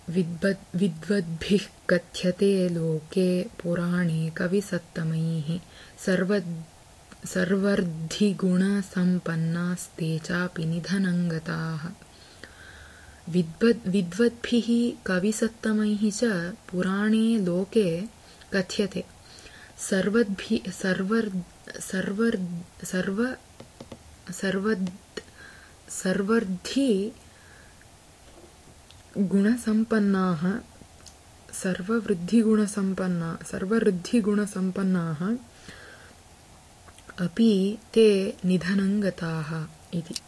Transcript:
विद्वद्भिः कथ्यते लोके पुराणे कविसत्तमैः सर्वर्धिगुणसम्पन्नास्ते चापि निधनङ्गताः। विद्वद्भिः कविसत्तमैः च पुराणे लोके कथ्यते सर्ववृद्धिगुणसम्पन्नाः अपि ते निधनङ्गताः इति।